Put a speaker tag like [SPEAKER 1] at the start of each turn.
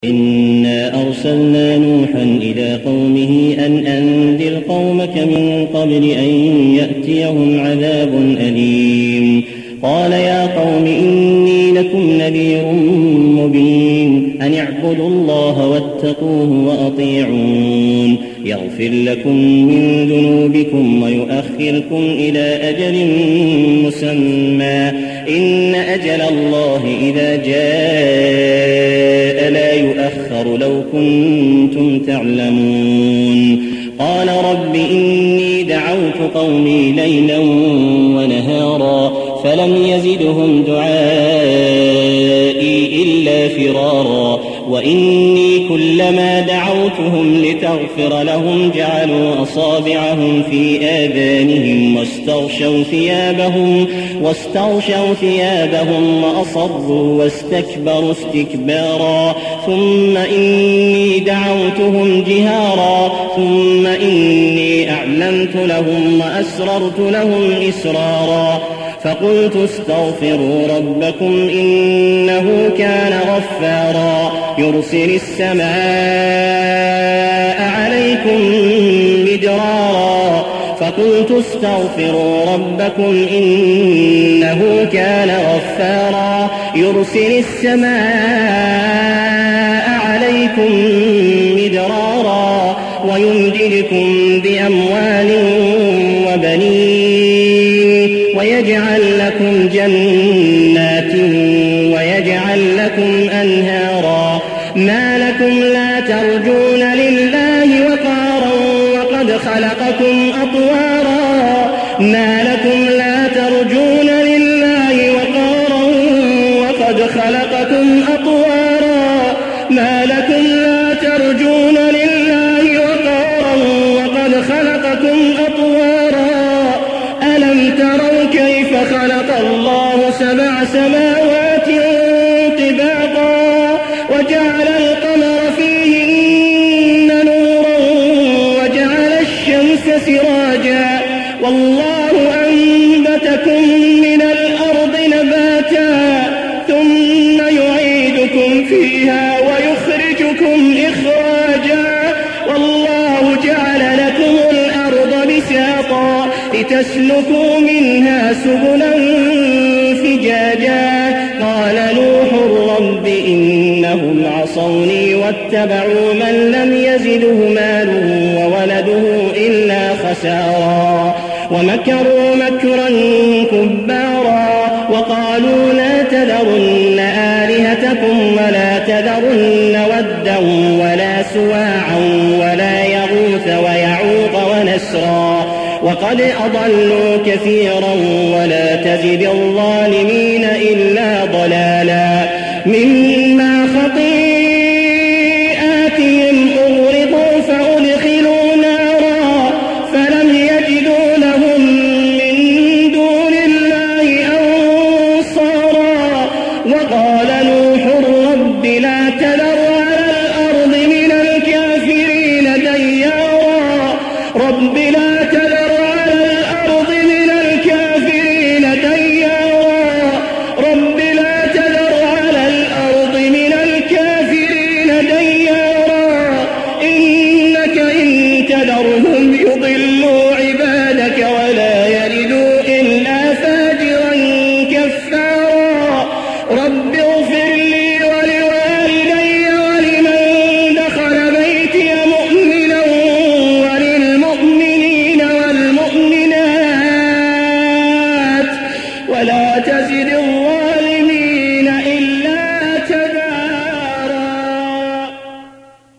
[SPEAKER 1] إنا أرسلنا نوحا إلى قومه أن أنذر قومك من قبل أن يأتيهم عذاب أليم. قال يا قوم إني لكم نذير مبين أن اعبدوا الله واتقوه وأطيعون يغفر لكم من ذنوبكم ويؤخركم إلى أجل مسمى إن أجل الله إذا جاء لا يؤخر لو كنتم تعلمون. قال رب إني دعوت قومي ليلا ونهارا فلم يزدهم دعائي إلا فرارا وإني كلما دعوتهم لتغفر لهم جعلوا أصابعهم في آذانهم واستغشوا ثيابهم وأصروا واستكبروا استكبارا ثم إني دعوتهم جهارا ثم إني أعلنت لهم وأسررت لهم إسرارا فقلت استغفروا ربكم إنه كان غفارا يرسل السماء عليكم مدرارا فقلت استغفروا ربكم إنه كان غفارا يرسل السماء عليكم مدرارا ويمددكم بأموال وبنين ويجعل لكم جنات ويجعل لكم أنهارا ما لكم لا ترجون لله وقارا وقد خلقكم أطوارا ما لكم لا ترجون لله وقارا وقد خلقكم أطوارا ما لكم لا ترجون لله وقارا وقد خلقكم أطوارا ألم تروا كيف خلق الله 7 سماوات طباقا وجعل القمر فيهن نورا وجعل الشمس سراجا والله أنبتكم من الأرض نباتا ثم يعيدكم فيها ويخرجكم إخراجا والله جعل لكم الأرض بساطا لتسلكوا منها سبلا فجاجا قال نوح رب إنهم عصوني واتبعوا من لم يزده ماله وولده إلا خسارا ومكروا مكرا كبارا وقالوا لا تذرن آلهتكم ولا تذرن ودا ولا سواعا ولا يغوث ويعوق ونسرا وقد أضلوا كثيرا ولا تزد الظالمين إلا ضلالا مما خطيئاتهم أغرقوا فأدخلوا نارا فلم يجدوا لهم من دون الله أنصارا وقال نوح رب لا تذر على الأرض من الكافرين ديارا رب لا تذر تذرهم يضلوا عبادك ولا يلدوا إلا فاجرا كفارا رب اغفر لي ولوالدي ولمن دخل بيتي مؤمنا وللمؤمنين والمؤمنات ولا تزد